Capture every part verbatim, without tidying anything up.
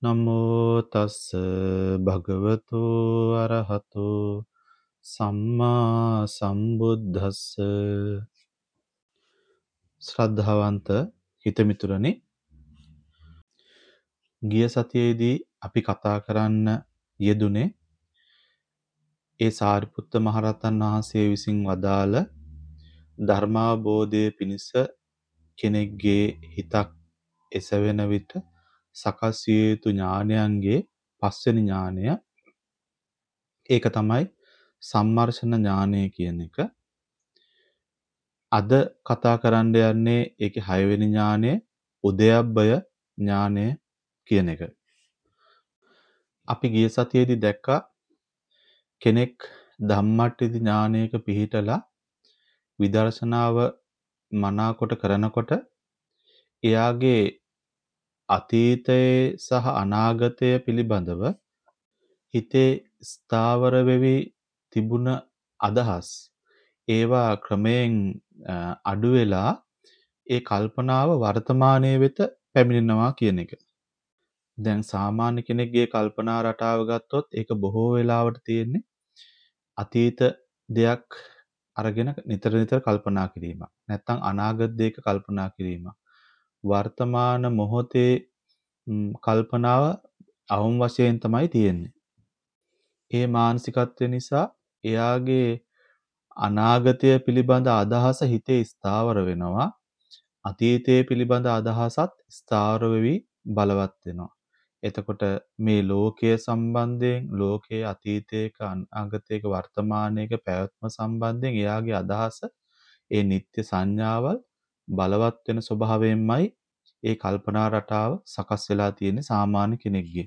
නමෝ තස්ස භගවතු අරහතු සම්මා සම්බුද්දස්ස ශ්‍රද්ධාවන්ත හිතමිතුරනි, ගිය සතියේදී අපි කතා කරන්න යෙදුනේ ඒ සාරිපුත්ත මහරහතන් වහන්සේ විසින් වදාළ ධර්මාබෝධය පිණිස කෙනෙක්ගේ හිතක් එසවෙන විට සකස් විය යුතු ඥානයන්ගේ පස්වෙනි ඥානය, ඒක තමයි සම්මර්ෂණ ඥානය කියන එක. අද කතා කරන්න යන්නේ ඒකේ හයවෙනි ඥානය, උදයබ්බය ඥානය කියන එක. අපි ගිය සතියේදී දැක්කා කෙනෙක් ධම්මට්ඨිති ඥානයක පිහිටලා විදර්ශනාව මනාකොට කරනකොට එයාගේ අතීතයේ සහ අනාගතය පිළිබඳව හිතේ ස්ථාවර වෙවි තිබුණ අදහස් ඒවා ක්‍රමයෙන් අඩු වෙලා ඒ කල්පනාව වර්තමානයේ වෙත පැමිණෙනවා කියන එක. දැන් සාමාන්‍ය කෙනෙක්ගේ කල්පනා රටාව ගත්තොත් ඒක බොහෝ වෙලාවට තියෙන්නේ අතීත දෙයක් අරගෙන නිතර නිතර කල්පනා කිරීමක්. නැත්නම් අනාගත දෙයක කල්පනා කිරීමක්. වර්තමාන මොහොතේ කල්පනාව අවම වශයෙන් තමයි තියෙන්නේ. ඒ මානසිකත්වය නිසා එයාගේ අනාගතය පිළිබඳ අදහස හිතේ ස්ථාවර වෙනවා. අතීතයේ පිළිබඳ අදහසත් ස්ථාවර වෙවි බලවත් වෙනවා. එතකොට මේ ලෝකයේ සම්බන්ධයෙන්, ලෝකයේ අතීතයක, අනාගතයක, වර්තමානයක පැවැත්ම සම්බන්ධයෙන් එයාගේ අදහස, ඒ නිත්‍ය සංඥාවල් බලවත් වෙන ස්වභාවයෙන්මයි ඒ කල්පනා රටාව සකස් වෙලා තියෙන්නේ සාමාන්‍ය කෙනෙක්ගේ.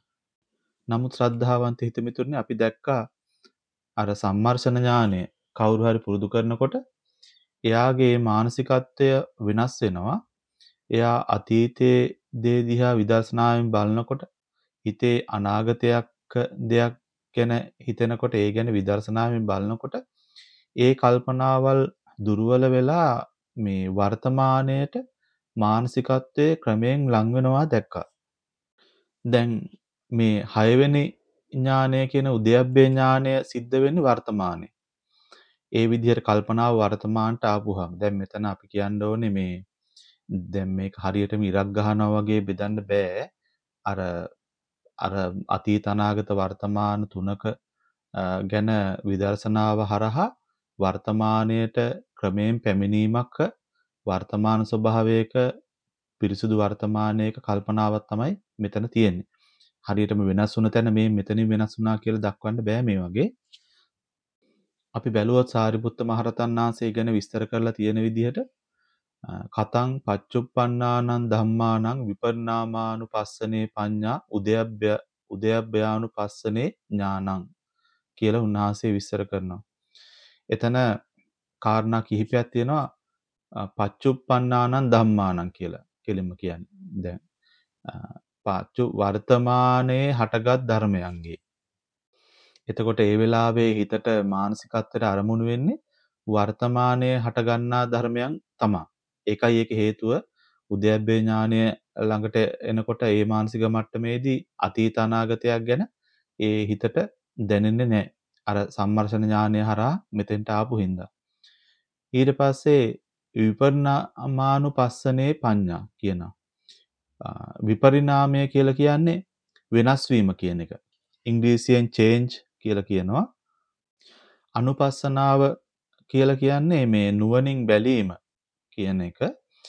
නමුත් ශ්‍රද්ධාවන්ත හිතමිතුරනි, අපි දැක්කා අර සම්මර්ෂණ ඥානය කවුරු හරි පුරුදු කරනකොට එයාගේ මානසිකත්වය වෙනස් වෙනවා. එයා අතීතයේ දේ දිහා විදර්ශනාවෙන් බලනකොට හිතේ අනාගතයක් දෙයක් ගැන හිතෙනකොට, ඒ ගැන විදර්ශනාවෙන් බලනකොට ඒ කල්පනාවල් දුර්වල වෙලා මේ වර්තමානයට මානසිකත්වයේ ක්‍රමයෙන් ලං වෙනවා දැක්කා. දැන් මේ හයවෙනි ඥානය කියන උදයබ්බේ ඥානය සිද්ධ වෙන්නේ වර්තමානයේ. ඒ විදිහට කල්පනාව වර්තමානට ආපුහම දැන් මෙතන අපි කියන්න ඕනේ මේ දැන් මේක හරියටම ඉරක් ගහනවා වගේ බෙදන්න බෑ. අර අර අතීත අනාගත වර්තමාන තුනක ගැන විදර්ශනාව හරහා වර්තමානයට ක්‍රමයෙන් පැමිණීමක්, වර්තමාන ස්වභාවයක පිරිසුදු වර්තමානයක කල්පනාවක් තමයි මෙතන තියෙන්නේ. හරියටම වෙනස් වුණ තැන මේ මෙතනින් වෙනස් වුණා කියලා දක්වන්න බෑ මේ වගේ. අපි බැලුවොත් සාරිපුත්ත මහරහතන් වහන්සේ ගැන විස්තර කරලා තියෙන විදිහට කතං පච්චුප්පන්නානං ධම්මානං විපරිණාමානුපස්සනේ පඤ්ඤා උදයබ්බය උදයබ්බයානුපස්සනේ ඥානං කියලා උන්වහන්සේ විස්තර කරනවා. එතන කාරණා කිහිපයක් තියෙනවා. පච්චුප්පන්නානං ධම්මානං කියලා කෙලින්ම කියන්නේ. දැන් පච්චු වර්තමානයේ හටගත් ධර්මයන්ගේ. එතකොට ඒ වෙලාවේ හිතට මානසිකත්වයට අරමුණු වෙන්නේ වර්තමානයේ හටගන්නා ධර්මයන් තමයි. ඒකයි ඒක හේතුව උදයබ්බේ ඥානය ළඟට එනකොට ඒ මානසික මට්ටමේදී අතීත අනාගතයක් ගැන ඒ හිතට දැනෙන්නේ නැහැ. අර සම්මර්ෂණ ඥානය හරහා මෙතෙන්ට ආපු හින්දා. ඊට පස්සේ විපරිණාමානුපස්සනේ පඤ්ඤා කියනවා. විපරිණාමය කියලා කියන්නේ වෙනස් වීම කියන එක. ඉංග්‍රීසියෙන් change කියලා කියනවා. අනුපස්සනාව කියලා කියන්නේ මේ නුවණින් බැලීම කියන එක.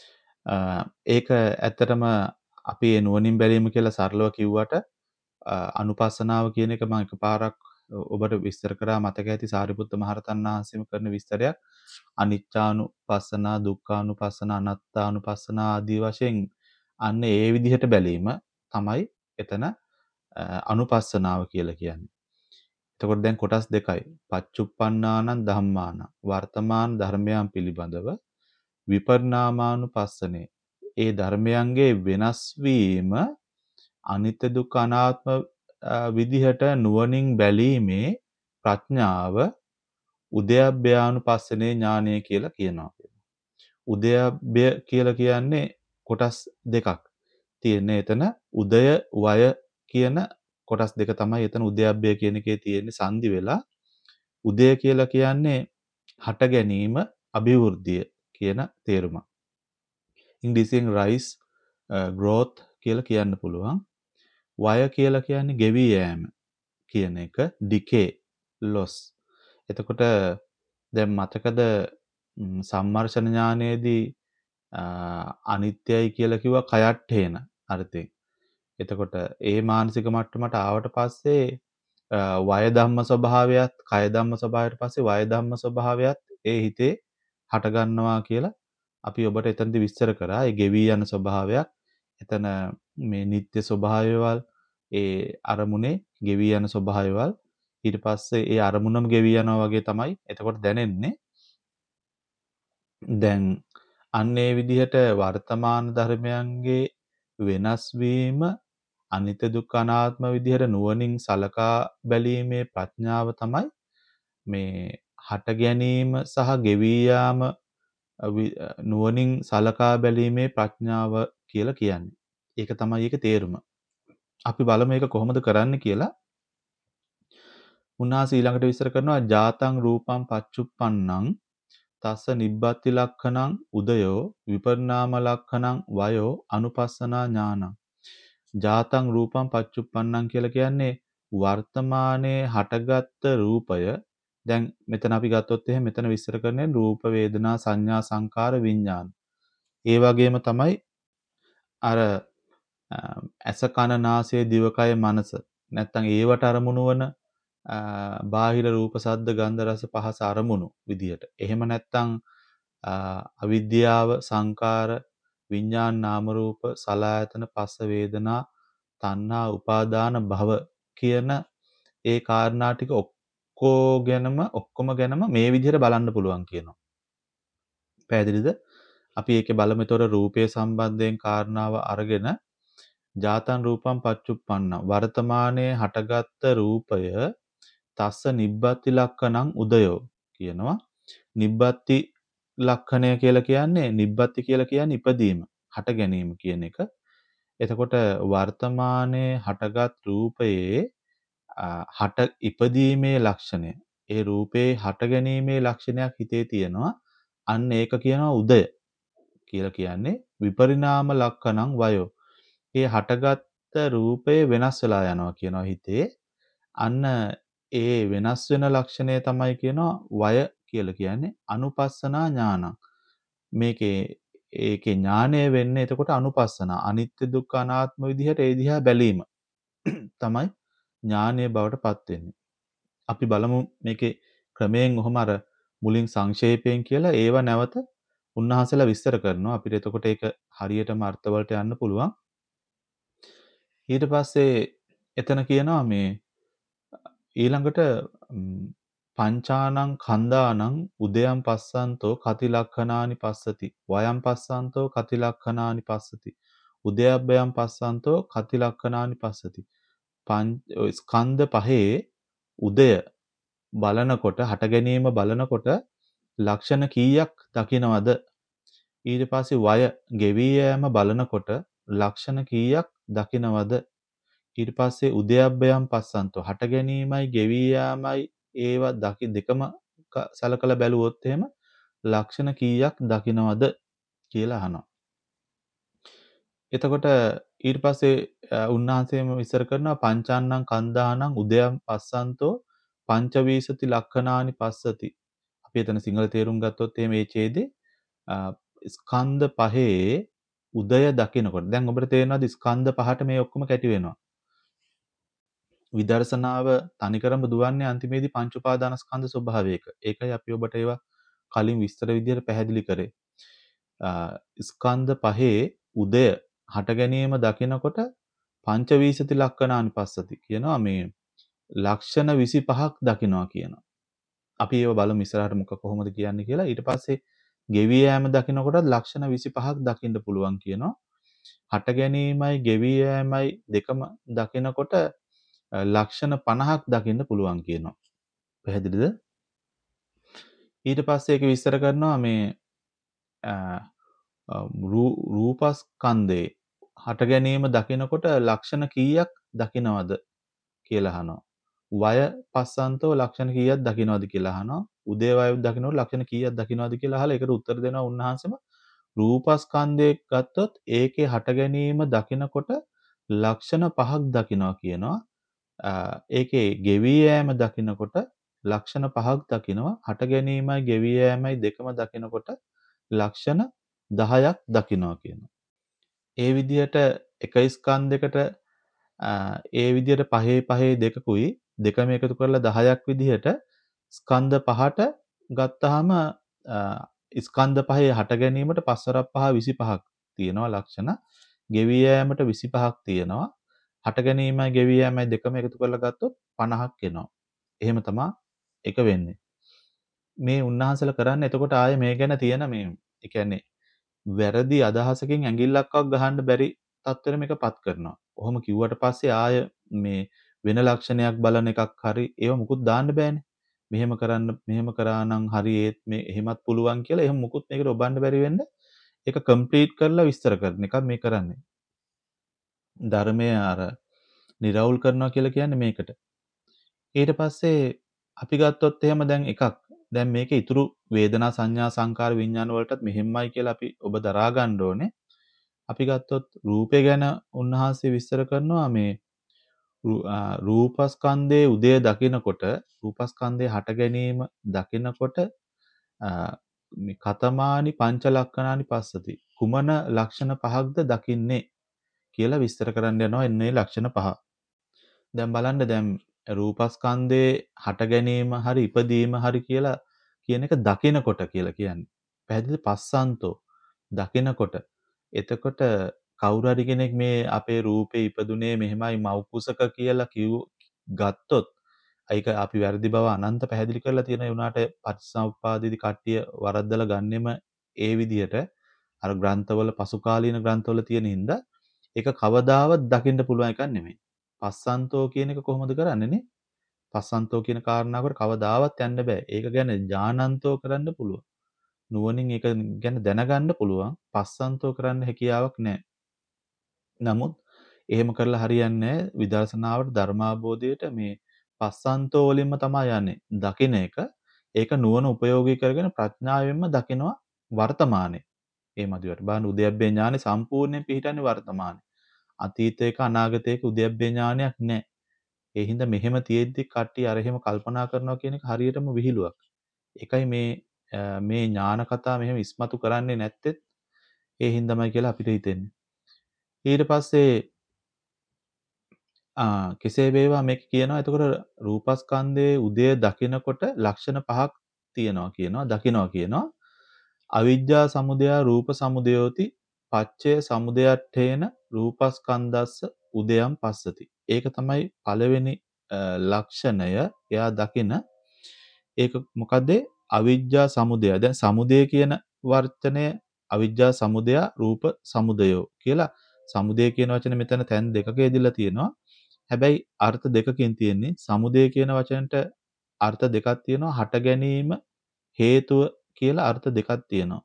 ඒක ඇත්තටම අපි ඒ නුවණින් බැලීම කියලා සරලව කිව්වට අනුපස්සනාව කියන එක මම එකපාරක් ඔබට විස්තර කරා මතක ඇති. සාරිපුත්ත මහරහතන් වහන්සේම කරන විස්තරයක් අනිච්චානුපස්සනා, දුක්ඛානුපස්සනා, අනාත්තානුපස්සනා ආදී වශයෙන් අන්න ඒ විදිහට බැලීම තමයි එතන අනුපස්සනාව කියලා කියන්නේ. එතකොට දැන් කොටස් දෙකයි. පච්චුප්පන්නානං ධම්මානං වර්තමාන ධර්මයන් පිළිබඳව, විපරිණාමානුපස්සනේ ඒ ධර්මයන්ගේ වෙනස් වීම අනිත්‍ය දුක්ඛ අනාත්ම විදිහට නුවණින් බැලීමේ ප්‍රඥාව උදයබ්බයානුපස්සනේ ඥානය කියලා කියනවා. උදයබ්බය කියලා කියන්නේ කොටස් දෙකක්. තියෙන්නේ එතන උදය වය කියන කොටස් දෙක තමයි එතන උදයබ්බය කියන එකේ තියෙන්නේ සංදි වෙලා. උදය කියලා කියන්නේ හට ගැනීම, අභිවෘද්ධිය කියන තේරුම. ඉංග්‍රීසියෙන් rise, growth කියලා කියන්න පුළුවන්. වය කියලා කියන්නේ ගෙවි යෑම කියන එක, decay, loss. එතකොට දැන් මතකද සම්මර්ෂණ ඥානයේදී අනිත්‍යයි කියලා කිව්වා කයට් හේන අර්ථයෙන්. එතකොට ඒ මානසික මට්ටමට ආවට පස්සේ වය ධම්ම ස්වභාවයත් කය ධම්ම ස්වභාවයට පස්සේ වය ධම්ම ස්වභාවයත් ඒ හිතේ හට ගන්නවා කියලා අපි ඔබට එතනදි විස්තර කරා. ඒ ගෙවි යන ස්වභාවයක් එතන මේ නিত্য ස්වභාවයවල් ඒ අරමුණේ ගෙවි යන ස්වභාවයවල් ඊට පස්සේ ඒ අරමුණම ගෙවි යනවා වගේ තමයි එතකොට දැනෙන්නේ. දැන් අන්න ඒ විදිහට වර්තමාන ධර්මයන්ගේ වෙනස් වීම අනිත්‍ය දුක්ඛ අනාත්ම විදිහට නුවණින් සලකා බැලීමේ ප්‍රඥාව තමයි මේ හට ගැනීම සහ ගෙවී යාම නුවණින් සලකා බැලීමේ ප්‍රඥාව කියලා කියන්නේ. ඒක තමයි ඒකේ තේරුම. අපි බලමු මේක කොහොමද කරන්න කියලා. උන්වහන්සේ ඊළඟට විස්තර කරනවා ජාතං රූපං පච්චුප්පන්නං තස්ස නිබ්බති ලක්ඛණං උදයෝ විපරිණාම ලක්ඛණං වයෝ අනුපස්සනා ඥානං. ජාතං රූපං පච්චුප්පන්නං කියලා කියන්නේ වර්තමානයේ හටගත්ත රූපය. දැන් මෙතන අපි ගත්තොත් එහෙනම් මෙතන විස්තර කරන්නේ රූප වේදනා සංඥා සංකාර විඥාන. ඒ වගේම තමයි අර ඇස කන නාසය දිවකය මනස නැත්තම් ඒවට අරමුණු වන බාහිර රූප සද්ද ගන්ධ රස පහස අරමුණු විදියට. එහෙම නැත්තම් අවිද්‍යාව සංකාර විඥාන නාම රූප සලආයතන පස්ස වේදනා තණ්හා උපාදාන භව කියන ඒ කාරණා ටික ඔක්කොගෙනම ඔක්කොම ගැනම මේ විදිහට බලන්න පුළුවන් කියනවා. පැහැදිලිද? අපි ඒකේ බලමු. ඒතොර රූපය සම්බන්ධයෙන් කාරණාව අරගෙන ජාතං රූපං පච්චුප්පන්න වර්තමානයේ හටගත්ත රූපය තස්ස නිබ්බති ලක්ඛණං උදයෝ කියනවා. නිබ්බති ලක්ෂණය කියලා කියන්නේ නිබ්බති කියලා කියන්නේ ඉපදීම, හට ගැනීම කියන එක. එතකොට වර්තමානයේ හටගත් රූපයේ හට ඉපදීමේ ලක්ෂණය, ඒ රූපේ හට ගැනීමේ ලක්ෂණයක් හිතේ තියෙනවා. අන්න ඒක කියනවා උදය කියලා කියන්නේ විපරිණාම ලක්ෂණං වයෝ. ඒ හටගත්ත රූපේ වෙනස් වෙලා යනවා කියනවා හිතේ. අන්න ඒ වෙනස් වෙන ලක්ෂණය තමයි කියනවා වය කියලා කියන්නේ අනුපස්සනා ඥානං. මේකේ ඒකේ ඥානය වෙන්නේ එතකොට අනුපස්සනා අනිත්‍ය දුක්ඛ අනාත්ම විදිහට ඒ දිහා බැලීම තමයි ඥානීය බවට පත් වෙන්නේ. අපි බලමු මේකේ ක්‍රමයෙන් ඔහොම අර මුලින් සංක්ෂේපයෙන් කියලා ඒව නැවත උන්වහන්සේලා විස්තර කරනවා. අපිට එතකොට ඒක හරියටම අර්ථවලට යන්න පුළුවන්. ඊට පස්සේ එතන කියනවා මේ ඊළඟට පංචානං කන්දානං උදයන් පස්සන්තෝ කති ලක්ඛනානි පස්සති වයන් පස්සන්තෝ කති ලක්ඛනානි පස්සති උදයබ්බයන් පස්සන්තෝ කති ලක්ඛනානි පස්සති. ස්කන්ධ පහේ උදය බලනකොට හට ගැනීම බලනකොට ලක්ෂණ කීයක් දකිනවද? ඊට පස්සේ වය ගෙවී යෑම බලනකොට ලක්ෂණ කීයක් දකිනවද? ඊට පස්සේ උදයබ්බයන් පස්සන්තෝ හට ගැනීමයි ගෙවී යාමයි ඒවා දකි දෙකම සලකලා බැලුවොත් එහෙම ලක්ෂණ කීයක් දකිනවද කියලා අහනවා. එතකොට ඊට පස්සේ උන්වහන්සේම විස්තර කරනවා පංචාන්නං කන්දානං උදයන් පස්සන්තෝ පංචවීසති ලක්ඛනානි පස්සති. අපි එතන සිංහල තේරුම් ගත්තොත් එහෙම මේ ඡේදේ ස්කන්ධ පහේ උදය දකිනකොට දැන් ඔබට තේරෙනවද ස්කන්ධ පහට මේ ඔක්කොම කැටි වෙනවා. විදර්ශනාව තනිකරම දුවන්නේ අන්තිමේදී පංච උපාදානස්කන්ධ ස්වභාවයක. ඒකයි අපි ඔබට ඒවා කලින් විස්තර විදිහට පැහැදිලි කරේ. ස්කන්ධ පහේ උදය හට ගැනීම දකිනකොට පංචවීසති ලක්ෂණානි පස්සති කියනවා මේ ලක්ෂණ විසිපහක් දකිනවා කියනවා. අපි ඒව බලමු ඉස්සරහට මොක කොහොමද කියන්නේ කියලා. ඊට පස්සේ ගෙවි යෑම දකිනකොටත් ලක්ෂණ විසිපහක් දකින්න පුළුවන් කියනවා. හට ගැනීමයි ගෙවි යෑමයි දෙකම දකිනකොට ලක්ෂණ පනහක් දකින්න පුළුවන් කියනවා. පැහැදිලිද? ඊට පස්සේ ඒක විස්තර කරනවා මේ රූපස්කන්ධේ හට ගැනීම දකිනකොට ලක්ෂණ කීයක් දකිනවද කියලා අහනවා. වය පස්සන්තෝ ලක්ෂණ කීයක් දකින්නවද කියලා අහනවා. උදේ වය දකින්නකොට ලක්ෂණ කීයක් දකින්නවද කියලා අහලා ඒකට උත්තර දෙනවා උන්වහන්සේම. රූපස්කන්ධය ගත්තොත් ඒකේ හට ගැනීම දකිනකොට ලක්ෂණ පහක් දකින්නවා කියනවා. ඒකේ ගෙවි යෑම දකිනකොට ලක්ෂණ පහක් දකින්නවා. හට ගැනීමයි ගෙවි යෑමයි දෙකම දකිනකොට ලක්ෂණ දහයක් දකින්නවා කියනවා. ඒ විදිහට එක ස්කන්ධයකට ඒ විදිහට පහේ පහේ දෙකකුයි දෙකම එකතු කරලා දහයක් විදිහට ස්කන්ධ පහට ගත්තාම ස්කන්ධ පහේ හට ගැනීමට පස්වරක් පහ විසිපහක් තියෙනවා ලක්ෂණ. ගෙවි යෑමට විසිපහක් තියෙනවා. හට ගැනීමයි ගෙවි යෑමයි දෙකම එකතු කරලා ගත්තොත් පනහක් එනවා. එහෙම තමයි එක වෙන්නේ. මේ උන්වහන්සේලා කරන්නේ එතකොට ආයේ මේ ගැන තියෙන මේ ඒ කියන්නේ වැරදි අදහසකින් ඇඟිල්ලක්වත් ගහන්න බැරි තත්ත්වෙට මේකපත් කරනවා. ඔහොම කිව්වට පස්සේ ආය මේ වෙන ලක්ෂණයක් බලන එකක් හරි ඒව මුකුත් දාන්න බෑනේ. මෙහෙම කරන්න මෙහෙම කරා නම් හරි ඒත් මේ එහෙමත් පුළුවන් කියලා එහෙම මුකුත් මේකට ඔබන්න බැරි වෙන්න ඒක කම්ප්ලීට් කරලා විස්තර කරන එක මේ කරන්නේ. ධර්මය අර නිරවුල් කරනවා කියලා කියන්නේ මේකට. ඊට පස්සේ අපි ගත්තොත් එහෙම දැන් එකක් දැන් මේක ඉතුරු වේදනා සංඥා සංකාර විඥාන වලටත් මෙහෙමයි කියලා අපි ඔබ දරා ගන්න ඕනේ. අපි ගත්තොත් රූපය ගැන උන්වහන්සේ විස්තර කරනවා මේ රූපස්කන්ධයේ උදය දකිනකොට රූපස්කන්ධයේ හට ගැනීම දකිනකොට මේ කතමානි පංච ලක්ෂණානි පස්සති කුමන ලක්ෂණ පහක්ද දකින්නේ කියලා විස්තර කරන්න යනවා එන්නේ ලක්ෂණ පහ. දැන් බලන්න දැන් රූපස්කන්ධයේ හට ගැනීම හරි ඉපදීම හරි කියලා කියන එක දකිනකොට කියලා කියන්නේ. පැහැදිලි පස්සන්තෝ දකිනකොට. එතකොට කවුරු හරි කෙනෙක් මේ අපේ රූපේ ඉපදුනේ මෙහෙමයි මව් කුසක කියලා කිව් ගත්තොත් ඒක අපි වැරදි බව අනන්ත පැහැදිලි කරලා තියෙන ඒ උනාට පටිච්චසමුප්පාදයේදී කට්ටිය වරද්දලා ගන්නෙම ඒ විදිහට අර ග්‍රන්ථවල පසු කාලීන ග්‍රන්ථවල තියෙන හින්දා ඒක කවදාවත් දකින්න පුළුවන් එකක් නෙමෙයි. පස්සන්තෝ කියන එක කොහොමද කරන්නේ නේ? පස්සන්තෝ කියන කාරණාවකට කවදාවත් යන්න බෑ. ඒක ගැන ඥානන්තෝ කරන්න පුළුවන්. නුවණින් ඒක ගැන දැනගන්න පුළුවන්. පස්සන්තෝ කරන්න හැකියාවක් නැහැ. නමුත් එහෙම කරලා හරියන්නේ නැහැ. විදර්ශනාවට ධර්මාබෝධයට මේ පස්සන්තෝ වලින්ම තමයි යන්නේ. දකින එක ඒක නුවණ උපයෝගී කරගෙන ප්‍රඥාවෙන්ම දකිනවා වර්තමානයේ. ඒ මදිවට බලන්න උද්‍යප්පේ ඥානෙ සම්පූර්ණයෙන් පිහිටන්නේ වර්තමානයේ. අතීතයක අනාගතයක උද්‍යප්පේ ඥානයක් නැහැ. ඒ හින්දා මෙහෙම තියෙද්දි කට්ටිය අර එහෙම කල්පනා කරනවා කියන එක හරියටම විහිළුවක්. ඒකයි මේ මේ ඥාන කතා මෙහෙම ඉස්මතු කරන්නේ නැත්තේ ඒ හින්දාමයි කියලා අපිට හිතෙන්නේ. ඊට පස්සේ ආ කෙසේ වේවා මේක කියනවා එතකොට රූපස්කන්ධයේ උදය දකිනකොට ලක්ෂණ පහක් තියෙනවා කියනවා දකිනවා කියනවා. අවිජ්ජා සමුදය රූප සමුදයෝති පච්චය සමුදයට්ඨේන රූපස්කන්ධස්ස උදයන් පස්සති. ඒක තමයි පළවෙනි ලක්ෂණය. එයා දකින ඒක මොකද? අවිජ්ජා සමුදය. දැන් සමුදය කියන වර්තනය අවිජ්ජා සමුදය රූප සමුදයෝ කියලා සමුදය කියන වචනේ මෙතන තැන් දෙකක යෙදিলা තියෙනවා. හැබැයි අර්ථ දෙකකින් තියෙන්නේ. සමුදය කියන වචනට අර්ථ දෙකක් තියෙනවා. හට ගැනීම හේතුව කියලා අර්ථ දෙකක් තියෙනවා.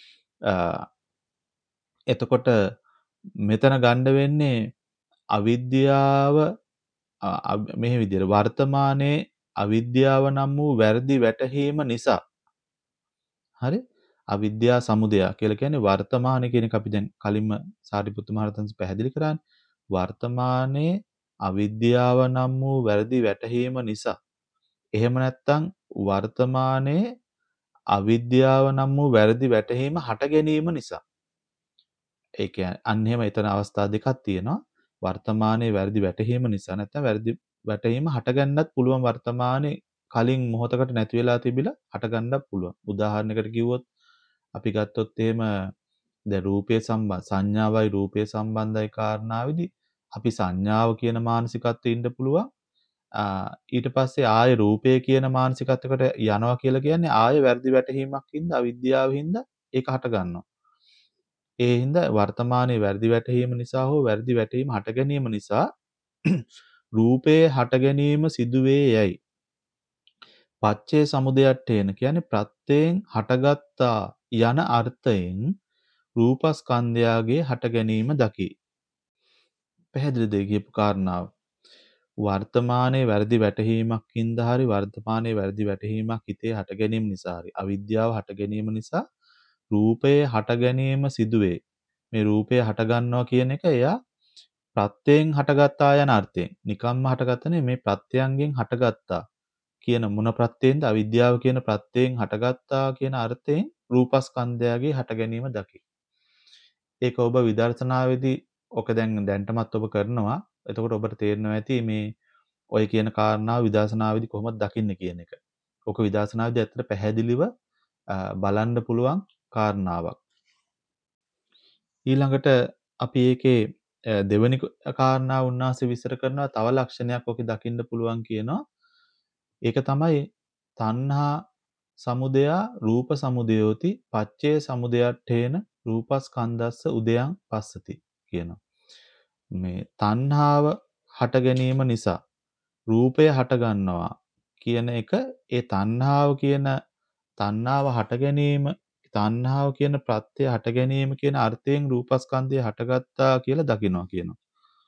එතකොට මෙතන ගන්න වෙන්නේ අවිද්‍යාව මෙහි විදිහට වර්තමානයේ අවිද්‍යාව නම් වූ වැරදි වැටහීම නිසා හරි අවිද්‍යා සමුදය කියලා කියන්නේ වර්තමානයේ කියන එක අපි දැන් කලින්ම සාරිපුත්තු මහ රහතන් පැහැදිලි කරානේ වර්තමානයේ අවිද්‍යාව නම් වූ වැරදි වැටහීම නිසා එහෙම නැත්නම් වර්තමානයේ අවිද්‍යාව නම් වූ වැරදි වැටහීම හට ගැනීම නිසා ඒ කියන්නේ අන්න එහෙම එතන අවස්ථා දෙකක් තියෙනවා වර්තමානයේ වැරදි වැටහීම නිසා නැත්නම් වැරදි වැටහීම හටගන්නත් පුළුවන් වර්තමානයේ කලින් මොහොතකට නැති වෙලා තිබිලා හටගන්නත් පුළුවන් උදාහරණයකට කිව්වොත් අපි ගත්තොත් එහෙම දැන් රූපයේ සම්බන්ධ සංඥාවයි රූපයේ සම්බන්ධයි කාරණාවේදී අපි සංඥාව කියන මානසිකත්වයේ ඉන්න පුළුවන් ඊට පස්සේ ආයේ රූපය කියන මානසිකත්වයකට යනවා කියලා කියන්නේ ආයේ වැරදි වැටහීමක් හින්දා අවිද්‍යාව හින්දා ඒක හට ගන්නවා. ඒ හින්දා වර්තමානයේ වැරදි වැටහීම නිසා හෝ වැරදි වැටහීම හට ගැනීම නිසා රූපයේ හට ගැනීම සිදුවේ යයි. පච්චේ සමුදයට්ඨේන කියන්නේ ප්‍රත්‍යයෙන් හටගත්තා යන අර්ථයෙන් රූපස්කන්ධයාගේ හට ගැනීම දකි. පැහැදිලිද ඒ කියපු කාරණාව? වර්තමානයේ වැරදි වැටහීමකින්ද හරි වර්තමානයේ වැරදි වැටහීමක් හිතේ හට ගැනීම නිසා හරි අවිද්‍යාව හට ගැනීම නිසා රූපයේ හට ගැනීම සිදුවේ. මේ රූපය හට ගන්නවා කියන එක එයා ප්‍රත්‍යයෙන් හටගත්තා යන අර්ථයෙන්. නිකම්ම හටගත්ත නෙමෙයි මේ ප්‍රත්‍යයන්ගෙන් හටගත්තා කියන මොන ප්‍රත්‍යයෙන්ද අවිද්‍යාව කියන ප්‍රත්‍යයෙන් හටගත්තා කියන අර්ථයෙන් රූපස්කන්ධයගේ හට ගැනීම දකි. ඒක ඔබ විදර්ශනාවේදී ඔක දැන් දැන්ටමත් ඔබ කරනවා. එතකොට ඔබට තේරෙනවා ඇති මේ ඔය කියන කාරණාව විදර්ශනාවේදී කොහොමද දකින්නේ කියන එක. ඔක විදර්ශනාවේදී ඇත්තට පැහැදිලිව බලන්න පුළුවන් කාරණාවක්. ඊළඟට අපි ඒකේ දෙවෙනි කාරණාව උන්වහන්සේ විස්තර කරනවා තව ලක්ෂණයක් ඔකේ දකින්න පුළුවන් කියනවා. ඒක තමයි තණ්හා සමුදයා රූප සමුදයෝති පච්චේ සමුදයට්ඨේන රූපස්කන්ධස්ස උදයන් පස්සති කියනවා. මේ තණ්හාව හට ගැනීම නිසා රූපය හට ගන්නවා කියන එක ඒ තණ්හාව කියන තණ්හාව හට ගැනීම තණ්හාව කියන ප්‍රත්‍ය හට ගැනීම කියන අර්ථයෙන් රූපස්කන්ධය හටගත්තා කියලා දකිනවා කියනවා.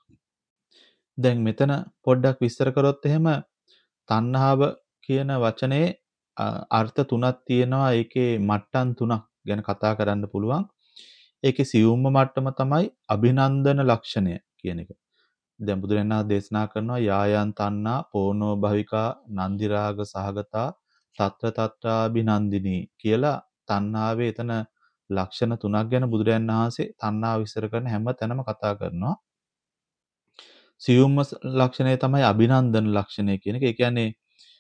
දැන් මෙතන පොඩ්ඩක් විස්තර කරොත් එහෙම තණ්හාව කියන වචනේ අර්ථ තුනක් තියෙනවා. ඒකේ මට්ටම් තුනක් ගැන කතා කරන්න පුළුවන්. ඒකේ සියුම්ම මට්ටම තමයි අභිනන්දන ලක්ෂණය කියන එක. දැන් බුදුරජාණන් වහන්සේ දේශනා කරනවා යායන් තණ්හා පෝනෝ භවිකා නන්දි රාග සහගතා తත්‍ර తත්‍රාභිනන්දිනී කියලා තණ්හාවේ එතන ලක්ෂණ තුනක් ගැන බුදුරජාණන් වහන්සේ තණ්හාව විස්තර කරන හැම තැනම කතා කරනවා. සියුම්ම ලක්ෂණය තමයි අභිනන්දන ලක්ෂණය කියන එක. ඒ කියන්නේ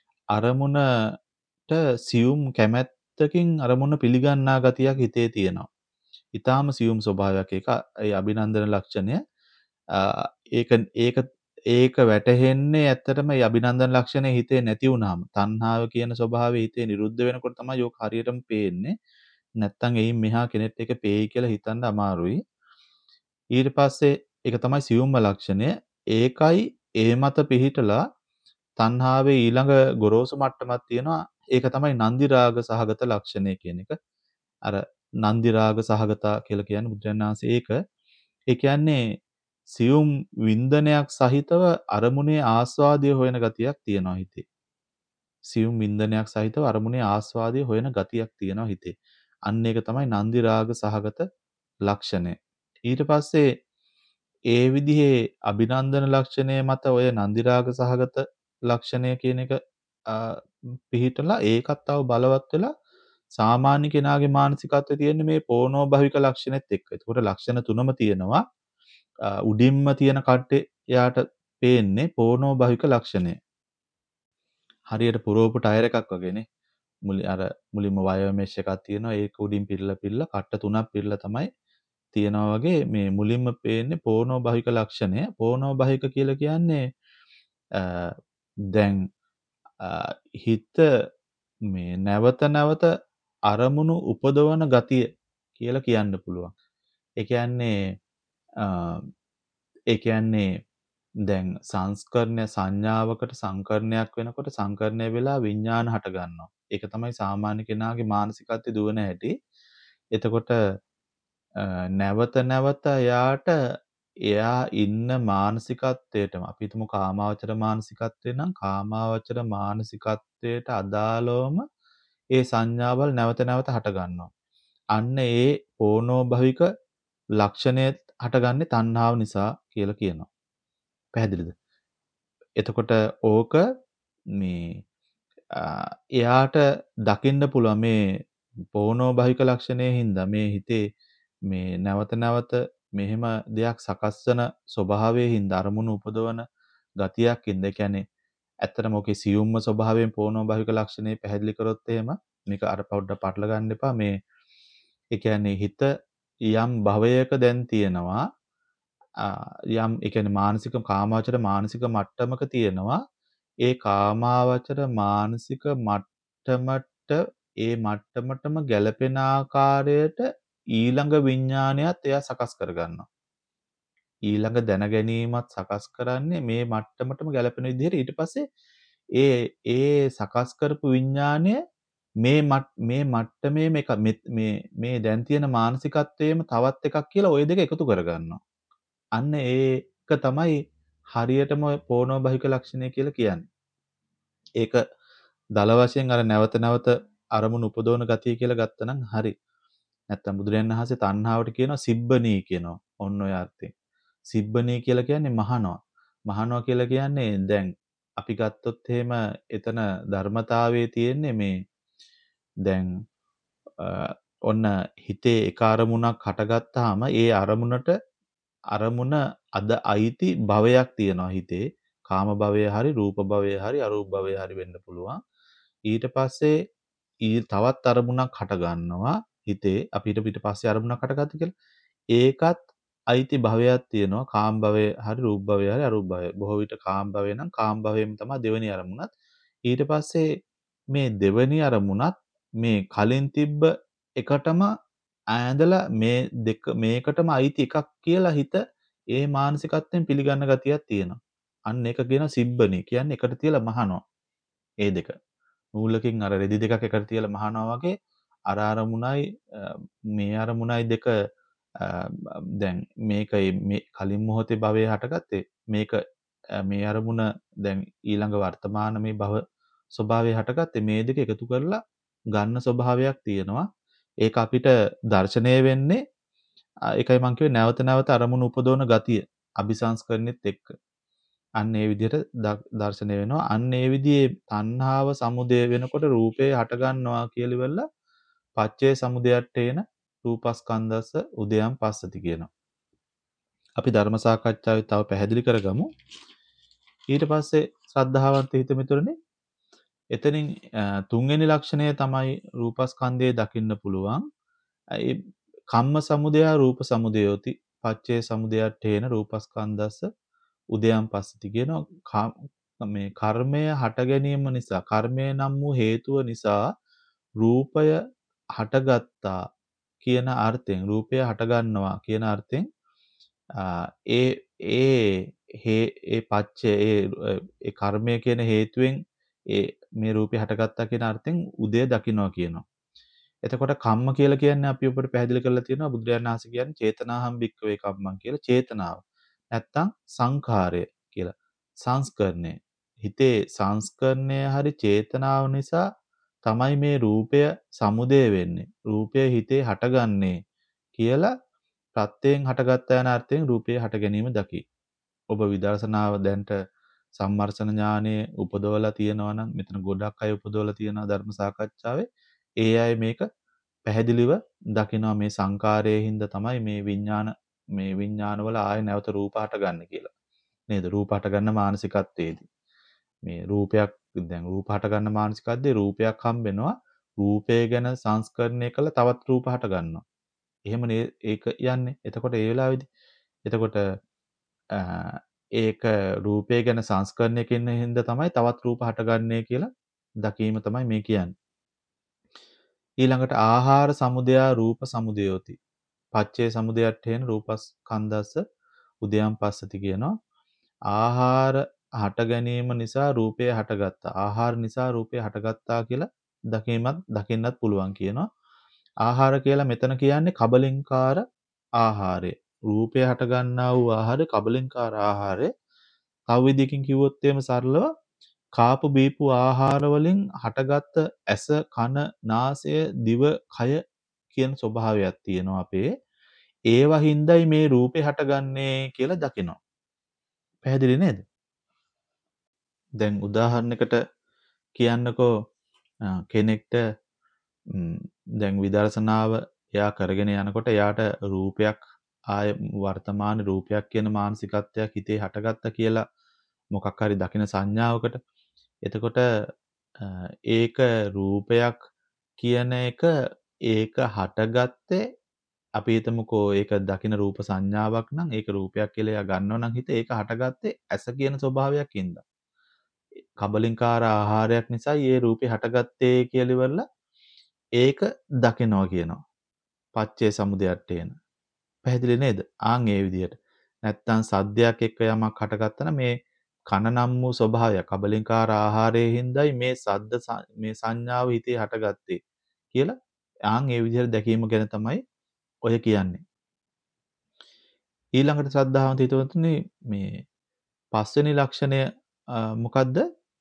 අරමුණට සියුම් කැමැත්තකින් අරමුණ පිළිගන්නා ගතියක් හිතේ තියෙනවා. ඊටාම සියුම් ස්වභාවයක් ඒක ඒ අභිනන්දන ලක්ෂණය. ඒක ඒක ඒක වැටහෙන්නේ ඇත්තටම මේ අභිනන්දන ලක්ෂණය හිතේ නැති වුනහම තණ්හාව කියන ස්වභාවය හිතේ නිරුද්ධ වෙනකොට තමයි යෝක හරියටම පේන්නේ. නැත්තම් එයින් මෙහා කෙනෙක් එක පේයි කියලා හිතන්න අමාරුයි. ඊට පස්සේ ඒක තමයි සියුම්ම ලක්ෂණය. ඒකයි ඒ මත පිහිටලා තණ්හාවේ ඊළඟ ගොරෝසු මට්ටමක් තියෙනවා. ඒක තමයි නන්දි රාග සහගත ලක්ෂණය කියන එක. අර නන්දි රාග සහගතා කියලා කියන්නේ බුදුරජාණන් වහන්සේ ඒක. ඒ කියන්නේ සියුම් වින්දනයක් සහිතව අරමුණේ ආස්වාදය හොයන ගතියක් තියෙනවා හිතේ. සියුම් වින්දනයක් සහිතව අරමුණේ ආස්වාදය හොයන ගතියක් තියෙනවා හිතේ. අන්න ඒක තමයි නන්දි රාග සහගත ලක්ෂණය. ඊට පස්සේ ඒ විදිහේ අභිනන්දන ලක්ෂණය මත ඔය නන්දි රාග සහගත ලක්ෂණය කියන එක පිහිටලා ඒකත් තව බලවත් වෙලා සාමාන්‍ය කෙනාගේ මානසිකත්වයේ තියෙන මේ පෝනෝ භවික ලක්ෂණෙත් එක්ක. ඒකට ලක්ෂණ තුනම තියෙනවා. උඩින්ම තියෙන කට්ටේ යාට පේන්නේ පෝනෝ භවික ලක්ෂණය. හරියට පුරෝපු ටයර් එකක් වගේනේ. මුලි අර මුලින්ම වයර් මෙෂ් එකක් තියෙනවා. ඒක උඩින් පිරලා පිරලා කට්ට තුනක් පිරලා තමයි තියෙනවා වගේ මේ මුලින්ම පේන්නේ පෝනෝ භවික ලක්ෂණය. පෝනෝ භවික කියලා කියන්නේ දැන් හිත මේ නැවත නැවත අරමුණු උපදවන ගතිය කියලා කියන්න පුළුවන්. ඒ කියන්නේ ඒ කියන්නේ දැන් සංස්කරණය සංඥාවකට සංකරණයක් වෙනකොට සංකරණය වෙලා විඥාන හට ගන්නවා. ඒක තමයි සාමාන්‍ය කෙනාගේ මානසිකත්වයේ දුවන හැටි. එතකොට නැවත නැවත එයාට එයා ඉන්න මානසිකත්වයටම අපි හිතමු කාමාවචර මානසිකත්වය නම් කාමාවචර මානසිකත්වයට අදාළවම ඒ සංඥාවල් නැවත නැවත හට ගන්නවා. අන්න ඒ පෝනෝ භවික ලක්ෂණය හටගන්නේ තණ්හාව නිසා කියලා කියනවා. පැහැදිලිද? එතකොට ඕක මේ එයාට දකින්න පුළුවන් මේ පෝනෝ භවික ලක්ෂණයේ හින්දා මේ හිතේ මේ නැවත නැවත මෙහෙම දෙයක් සකස් වෙන ස්වභාවයේ හින්දා අරමුණු උපදවන ගතියක් ඉඳ කියන්නේ ඇත්තටම ඔකේ සියුම්ම ස්වභාවයෙන් පෝනෝ භවික ලක්ෂණේ පැහැදිලි කරොත් එහෙම මේක අර පොඩ්ඩක් පටල ගන්න එපා මේ ඒ කියන්නේ හිත යම් භවයක දැන් තියෙනවා යම් ඒ කියන්නේ මානසික කාමාවචර මානසික මට්ටමක තියෙනවා ඒ කාමාවචර මානසික මට්ටමට ඒ මට්ටමටම ගැළපෙන ආකාරයට ඊළඟ විඥානයත් එයා සකස් කරගන්නවා ඊළඟ දැන ගැනීමත් සකස් කරන්නේ මේ මට්ටමටම ගැළපෙන විදිහට ඊට පස්සේ ඒ ඒ සකස් කරපු විඥානය මේ මේ මට්ටමේ මේක මේ මේ දැන් තියෙන මානසිකත්වයේම තවත් එකක් කියලා ওই දෙක එකතු කරගන්නවා. අන්න ඒ තමයි හරියටම පෝනෝ භවික ලක්ෂණය කියලා කියන්නේ. ඒක දල වශයෙන් අර නැවත නැවත අරමුණු උපදවන ගතිය කියලා ගත්තනම් හරි. නැත්තම් බුදුරජාණන් වහන්සේ තණ්හාවට කියනවා සිබ්බනී කියනවා. ඔන්න ඔය අර්ථයෙන්. සිබ්බනී කියලා කියන්නේ මහනවා. මහනවා කියලා කියන්නේ දැන් අපි ගත්තොත් එහෙම එතන ධර්මතාවයේ තියෙන්නේ මේ දැන් ඔන්න හිතේ එක අරමුණක් හටගත්තාම ඒ අරමුණට අරමුණ අද අයිති භවයක් තියෙනවා හිතේ. කාම භවය හරි රූප භවය හරි අරූප භවය හරි වෙන්න පුළුවන්. ඊට පස්සේ ඊ තවත් අරමුණක් හට ගන්නවා හිතේ. අපිට පිට පස්සේ අරමුණක් හටගත්ත කියලා. ඒකත් අයිති භවයක් තියෙනවා. කාම භවය හරි රූප භවය හරි අරූප භවය. බොහෝ විට කාම භවය නම් කාම භවයම තමයි දෙවෙනි අරමුණත්. ඊට පස්සේ මේ දෙවෙනි අරමුණත් මේ කලින් තිබ්බ එකටම ඈඳලා මේ දෙක මේකටම අයිති එකක් කියලා හිත ඒ මානසිකත්වයෙන් පිළිගන්න ගතියක් තියෙනවා. අන්න ඒක කියන සිබ්බනි කියන්නේ එකට තියලා මහනවා. ඒ දෙක. නූලකින් අර රෙදි දෙකක් එකට තියලා මහනවා වගේ අර අරමුණයි මේ අරමුණයි දෙක දැන් මේක මේ කලින් මොහොතේ භවයේ හටගත්තේ මේක මේ අරමුණ දැන් ඊළඟ වර්තමාන මේ භව ස්වභාවය හටගත්තේ මේ දෙක එකතු කරලා ගන්න ස්වභාවයක් තියෙනවා. ඒක අපිට දර්ශනය වෙන්නේ ඒකයි මම කිව්වේ නැවත නැවත අරමුණු උපදවන ගතිය අபிසංස්කරණෙත් එක්ක. අන්න ඒ විදිහට දර්ශනය වෙනවා. අන්න ඒ විදිහේ තණ්හාව සමුදය වෙනකොට රූපේ හට ගන්නවා කියලා ඉවරලා පච්චේ සමුදයට්ඨේන රූපස්කන්ධස්ස උදයන් පස්සති කියනවා. අපි ධර්ම සාකච්ඡාවේ තව පැහැදිලි කරගමු. ඊට පස්සේ ශ්‍රද්ධාවන්ත හිත මිතුරනේ එතනින් තුන්වෙනි ලක්ෂණය තමයි රූපස්කන්ධය දකින්න පුළුවන්. ඒ කම්ම සමුදය රූප සමුදයෝති පච්චේ සමුදයට්ඨේන රූපස්කන්ධස්ස උදයන් පස්සති කියනවා. මේ කර්මය හට ගැනීම නිසා කර්මය නම් වූ හේතුව නිසා රූපය හටගත්තා කියන අර්ථයෙන් රූපය හට ගන්නවා කියන අර්ථයෙන් ඒ ඒ ඒ පච්චේ ඒ ඒ කර්මය කියන හේතුවෙන් ඒ මේ රූපය හටගත්තා කියන අර්ථයෙන් උදය දකින්නවා කියනවා. එතකොට කම්ම කියලා කියන්නේ අපි ඔබට පැහැදිලි කරලා තියෙනවා බුදුරජාණන් වහන්සේ කියන්නේ චේතනාහම් භික්කවේ කම්මං කියලා චේතනාව. නැත්තම් සංඛාරය කියලා. සංස්කරණය. හිතේ සංස්කරණය හරි චේතනාව නිසා තමයි මේ රූපය සමුදය වෙන්නේ. රූපය හිතේ හටගන්නේ කියලා ප්‍රත්‍යයෙන් හටගත්ත යන අර්ථයෙන් රූපයේ හට ගැනීම දකි. ඔබ විදර්ශනාව දැන්ට සම්මර්ෂණ ඥානය උපදවලා තියෙනවා නම් මෙතන ගොඩක් අය උපදවලා තියෙනවා ධර්ම සාකච්ඡාවේ. ඒ අය මේක පැහැදිලිව දකිනවා මේ සංකාරයේ හින්දා තමයි මේ විඥාන මේ විඥානවල ආය නැවත රූප හටගන්නේ කියලා. නේද? රූප හටගන්න මානසිකත්වයේදී. මේ රූපයක් දැන් රූප හටගන්න මානසිකත්වයේ රූපයක් හම්බෙනවා. රූපය ගැන සංස්කරණය කළ තවත් රූප හටගන්නවා. එහෙමනේ ඒක යන්නේ. එතකොට ඒ වෙලාවේදී එතකොට ඒක රූපය ගැන සංස්කරණය කරන හින්දා තමයි තවත් රූප හටගන්නේ කියලා දකීම තමයි මේ කියන්නේ. ඊළඟට ආහාර සමුදය රූප සමුදයෝති. පච්චේ සමුදයට්ඨේන රූපස්කන්ධස්ස උදයන් පස්සති කියනවා. ආහාර හට ගැනීම නිසා රූපය හටගත්තා. ආහාර නිසා රූපය හටගත්තා කියලා දකීමත් දකින්නත් පුළුවන් කියනවා. ආහාර කියලා මෙතන කියන්නේ කබලින්කාර ආහාරය. රූපය හට ගන්නා වූ ආහාරය කබලින්කාර ආහාරය. තව විදිහකින් කිව්වොත් එහෙම සරලව කාපු බීපු ආහාර වලින් හටගත්ත ඇස කන නාසය දිව කය කියන ස්වභාවයක් තියෙනවා අපේ. ඒවා හින්දායි මේ රූපේ හටගන්නේ කියලා දකිනවා. පැහැදිලි නේද? දැන් උදාහරණයකට කියන්නකෝ කෙනෙක්ට දැන් විදර්ශනාව එයා කරගෙන යනකොට එයාට රූපයක් ආය වර්තමාන රූපයක් කියන මානසිකත්වයක් හිතේ හටගත්තා කියලා මොකක් හරි දකින සංඥාවකට එතකොට ඒක රූපයක් කියන එක ඒක හටගත්තේ අපි හිතමුකෝ ඒක දකින රූප සංඥාවක් නම් ඒක රූපයක් කියලා එයා ගන්නව නම් හිත ඒක හටගත්තේ ඇස කියන ස්වභාවයක් හින්දා. කබලින්කාර ආහාරයක් නිසායි ඒ රූපේ හටගත්තේ කියලා ඉවරලා ඒක දකිනවා කියනවා. පච්චේ සමුදයට්ඨේන. පැහැදිලි නේද? ආන් ඒ විදිහට. නැත්තම් සද්දයක් එක්ක යමක් හටගත්තා මේ කන නම් වූ ස්වභාවය කබලින්කාර ආහාරයේ හින්දායි මේ සද්ද මේ සංඥාව හිතේ හටගත්තේ කියලා ආන් ඒ විදිහට දැකීම ගැන තමයි ඔය කියන්නේ. ඊළඟට ශ්‍රද්ධාවන්ත හිතවතුනි මේ පස්වෙනි ලක්ෂණය අ, මොකද්ද?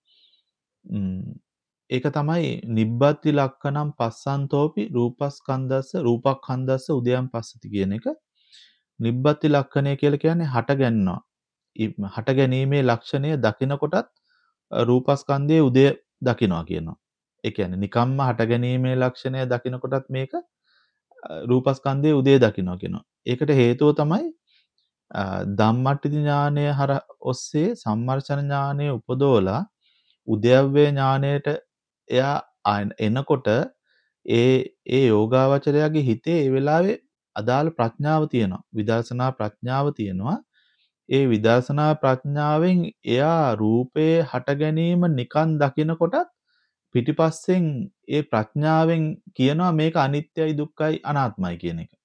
ම්, ඒක තමයි නිබ්බති ලක්කනම් පස්සන්තෝපි රූපස්කන්ධස්ස රූපක්ඛන්ධස්ස උදයන් පස්සති කියන එක. නිබ්බති ලක්ෂණය කියලා කියන්නේ හට ගන්නවා. හට ගැනීමේ ලක්ෂණය දකිනකොටත් අ, රූපස්කන්ධයේ උදය දකිනවා කියනවා. ඒ කියන්නේ නිකම්ම හට ගැනීමේ ලක්ෂණය දකිනකොටත් මේක අ, රූපස්කන්ධයේ උදය දකිනවා කියනවා. ඒකට හේතුව තමයි අ, ධම්මට්ඨිති ඥානය හර ඔස්සේ සම්මර්ෂණ ඥානය උපදෝලා උද්‍යව්‍ය ඥානයට එයා ආ- එනකොට ඒ ඒ යෝගාවචරයාගේ හිතේ ඒ වෙලාවේ අදාළ ප්‍රඥාව තියෙනවා. විදර්ශනා ප්‍රඥාව තියෙනවා. ඒ විදර්ශනා ප්‍රඥාවෙන් එයා රූපේ හට ගැනීම නිකන් දකිනකොටත් පිටිපස්සෙන් ඒ ප්‍රඥාවෙන් කියනවා මේක අනිත්‍යයි දුක්ඛයි අනාත්මයි කියන එක.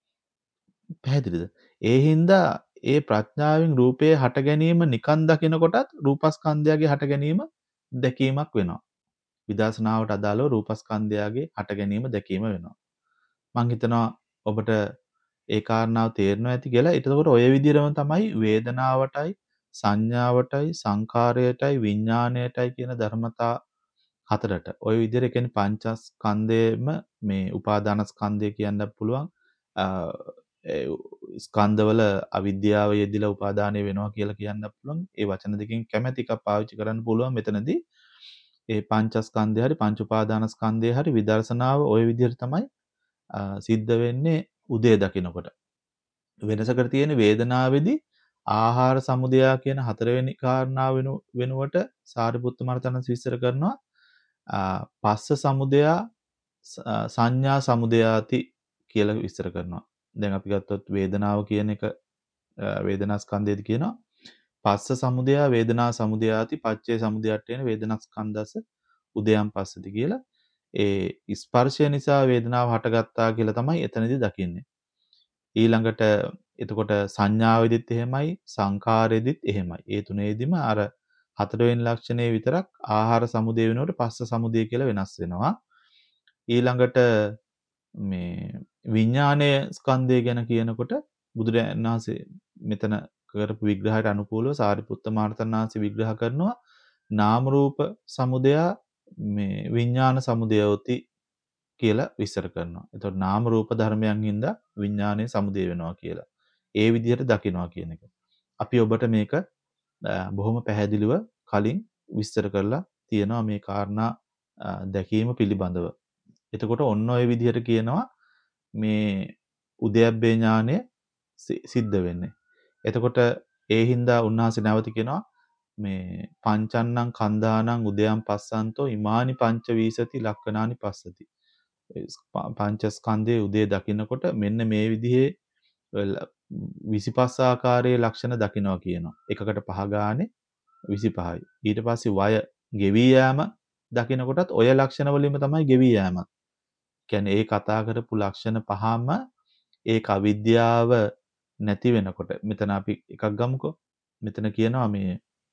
පැහැදිලිද? ඒ හින්දා ඒ ප්‍රඥාවෙන් රූපේ හට ගැනීම නිකන් දකිනකොටත් රූපස්කන්ධයගේ හට ගැනීම දැකීමක් වෙනවා. විදර්ශනාවට අදාළව රූපස්කන්ධයගේ හට ගැනීම දැකීම වෙනවා. මං හිතනවා ඔබට ඒ කාරණාව තේරෙනවා ඇති කියලා. එතකොට ඔය විදිහටම තමයි වේදනාවටයි, සංඥාවටයි, සංකාරයටයි, විඥාණයටයි කියන ධර්මතා හතරට. ඔය විදිහට කියන්නේ පංචස්කන්ධයේම මේ උපාදානස්කන්ධය කියන්න පුළුවන්. අ ඒ ස්කන්ධවල අවිද්‍යාව යෙදිලා උපාදානය වෙනවා කියලා කියන්න පුළුවන්. ඒ වචන දෙකෙන් කැමැති එකක් පාවිච්චි කරන්න පුළුවන් මෙතනදී. ඒ පංචස්කන්ධය හරි පංච උපාදානස්කන්ධය හරි විදර්ශනාව ওই විදිහට තමයි අ, සිද්ධ වෙන්නේ උදේ දකිනකොට. වෙනසකට තියෙන වේදනාවේදී ආහාර සමුදයා කියන හතරවෙනි කාරණාව වෙනු වෙනුවට සාරිපුත්ත මහරහතන් විස්තර කරනවා අ, පස්ස සමුදයා ස- අ, සංඥා සමුදයාති කියලා විස්තර කරනවා. දැන් අපි ගත්තොත් වේදනාව කියන එක අ, වේදනා ස්කන්ධයේදී කියනවා පස්ස සමුදයා වේදනා සමුදයාති පච්චේ සමුදයට්ඨේන වේදනාස්කන්ධස්ස උදයන් පස්සති කියලා. ඒ ස්පර්ශය නිසා වේදනාව හටගත්තා කියලා තමයි එතනදී දකින්නේ. ඊළඟට එතකොට සංඥාවෙදිත් එහෙමයි සංකාරෙදිත් එහෙමයි. ඒ තුනේදිම අර හතරවෙනි ලක්ෂණය විතරක් ආහාර සමුදය වෙනකොට පස්ස සමුදය කියලා වෙනස් වෙනවා. ඊළඟට මේ විඥානයේ ස්කන්ධය ගැන කියනකොට බුදුරජාණන් වහන්සේ මෙතන කරපු විග්‍රහයට අනුකූලව සාරිපුත්ත මහරහතන් වහන්සේ විග්‍රහ කරනවා නාම රූප සමුදය මේ විඥාන සමුදයෝති කියලා විස්තර කරනවා. එතකොට නාම රූප ධර්මයන් හින්දා විඥානයේ සමුදය වෙනවා කියලා. ඒ විදිහට දකිනවා කියන එක. අපි ඔබට මේක අ, බොහොම පැහැදිලිව කලින් විස්තර කරලා තියෙනවා මේ කාරණා අ, දැකීම පිළිබඳව. එතකොට ඔන්න ඔය විදිහට කියනවා මේ උද්‍යප්පේ ඥානය සි- සිද්ධ වෙන්නේ. එතකොට ඒ හින්දා උන්වහන්සේ නැවත කියනවා මේ පංචන්නං කන්දානං උදයන් පස්සන්තෝ ඉමානි පංච වීසති ලක්ෂණානි පස්සති. ඒ ප- පංචස්කන්ධයේ උදේ දකින්නකොට මෙන්න මේ විදිහේ ල- විසිපස් ආකාරයේ ලක්ෂණ දකිනවා කියනවා. එකකට පහ ගානේ විසිපහයි. ඊට පස්සේ වය ගෙවි යෑම දකිනකොටත් ඔය ලක්ෂණ වලින්ම තමයි ගෙවි යෑම. කියන්නේ ඒ කතා කරපු ලක්ෂණ පහම ඒක අවිද්‍යාව නැති වෙනකොට මෙතන අපි එකක් ගමුකෝ. මෙතන කියනවා මේ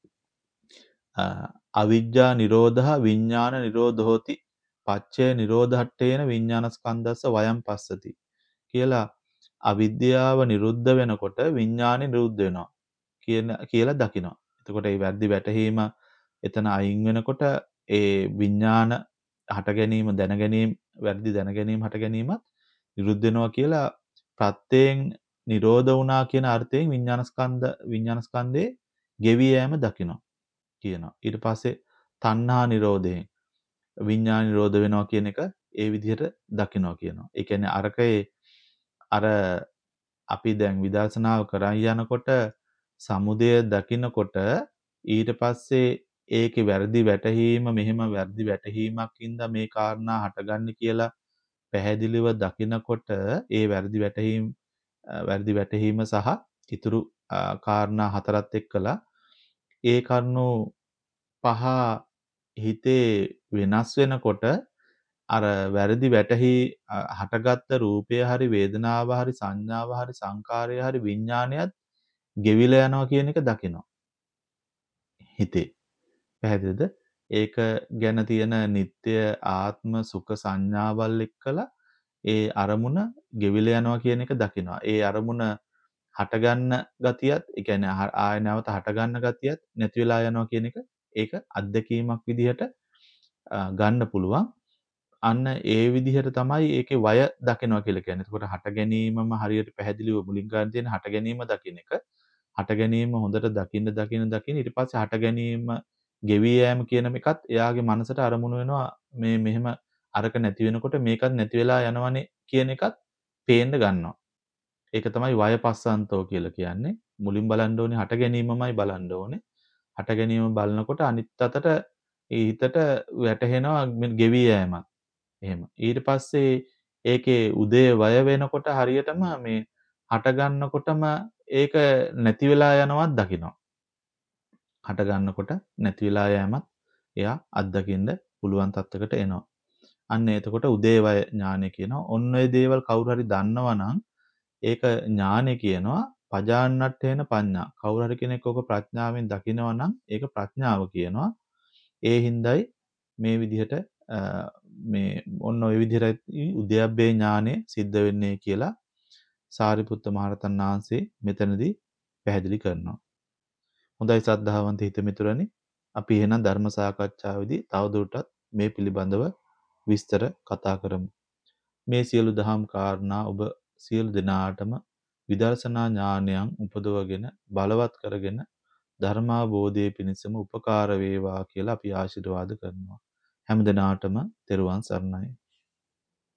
අ, අවිජ්ජා නිරෝධහ විඥාන නිරෝධෝති පච්චය නිරෝධහට්ඨේන විඥානස්කන්ධස්ස වයම් පස්සති කියලා අවිද්‍යාව නිරුද්ධ වෙනකොට විඥානෙ නිරුද්ධ වෙනවා කියන කියලා දකිනවා. එතකොට මේ වැරදි වැටහීම එතන අයින් වෙනකොට ඒ විඥාන හට ගැනීම දැන ගැනීම වැරදි දැන ගැනීම හට ගැනීමත් නිරුද්ධ වෙනවා කියලා ප්‍රත්‍යයෙන් නිරෝධ වුණා කියන අර්ථයෙන් විඥානස්කන්ධ විඥානස්කන්ධේ ගෙවි යෑම දකිනවා කියනවා. ඊට පස්සේ තණ්හා නිරෝධයෙන් විඥාන නිරෝධ වෙනවා කියන එක ඒ විදිහට දකිනවා කියනවා. ඒ කියන්නේ අරකේ අර අපි දැන් විදර්ශනාව කරන් යනකොට සමුදය දකිනකොට ඊට පස්සේ ඒකේ වැරදි වැටහීම මෙහෙම වැරදි වැටහීමක් හින්දා මේ කාරණා හටගන්නේ කියලා පැහැදිලිව දකිනකොට ඒ වැරදි වැටහීම් අ, වැරදි වැටහීම සහ ඉතුරු අ, කාරණා හතරත් එක්කලා ඒ කරුණු පහ හිතේ වෙනස් වෙනකොට අර වැරදි වැටහි අ, හටගත්ත රූපය හරි වේදනාව හරි සංඥාව හරි සංකාරය හරි විඥානයත් ගෙවිලා යනවා කියන එක දකිනවා හිතේ. පැහැදිලිද? ඒක ගැන තියෙන නিত্য ආත්ම සුඛ සංඥාවල් එක්කලා ඒ අරමුණ ගෙවිලා යනවා කියන එක දකිනවා. ඒ අරමුණ හටගන්න ගතියත්, ඒ කියන්නේ ආ ආය නැවත හටගන්න ගතියත් නැති වෙලා යනවා කියන එක ඒක අත්දැකීමක් විදිහට අ ගන්න පුළුවන්. අන්න ඒ විදිහට තමයි ඒකේ වය දකිනවා කියලා කියන්නේ. එතකොට හට ගැනීමම හරියට පැහැදිලිව මුලින් ගන්න තියෙන හට ගැනීම දකින එක. හට ගැනීම හොඳට දකින්න දකින්න දකින්න ඊට පස්සේ හට ගැනීම ගෙවී යෑම කියන එකත් එයාගේ මනසට අරමුණු වෙනවා මේ මෙහෙම අරක නැති වෙනකොට මේකත් නැති වෙලා යනවනේ කියන එකත් පේන්න ගන්නවා. ඒක තමයි වය පස්සන්තෝ කියලා කියන්නේ. මුලින් බලන්න ඕනේ හට ගැනීමමයි බලන්න ඕනේ. හට ගැනීම බලනකොට අනිත් අතට ඒ හිතට වැටහෙනවා මෙ ගෙවී යෑමක්. එහෙම. ඊට පස්සේ ඒකේ උදේ වය වෙනකොට හරියටම මේ හට ගන්නකොටම ඒක නැති වෙලා යනවත් දකිනවා. හට ගන්නකොට නැති වෙලා යෑමත් එයා අත්දකින්න පුළුවන් තත්යකට එනවා. අන්න එතකොට උදේවය ඥානය කියනවා. ඔන්න ඔය දේවල් කවුරු හරි දන්නවනම් ඒක ඥානය කියනවා. පජාන්නට්ඨේන පඤ්ඤා. කවුරු හරි කෙනෙක් ඕක ප්‍රඥාවෙන් දකිනවා නම් ඒක ප්‍රඥාව කියනවා. ඒ හින්දායි මේ විදිහට මේ ඔන්න ඔය විදිහට උද්‍යප්පේ ඥානය සිද්ධ වෙන්නේ කියලා සාරිපුත්ත මහරහතන් වහන්සේ මෙතනදී පැහැදිලි කරනවා. හොඳයි ශ්‍රද්ධාවන්ත හිතමිතුරනි, අපි එහෙනම් ධර්ම සාකච්ඡාවේදී තවදුරටත් මේ පිළිබඳව විස්තර කතා කරමු. මේ සියලු දහම් කාරණා ඔබ සියලු දෙනාටම විදර්ශනා ඥානයන් උපදවගෙන බලවත් කරගෙන ධර්මාබෝධයේ පිණසම උපකාර වේවා කියලා අපි ආශිර්වාද කරනවා. හැම දිනාටම තෙරුවන් සරණයි.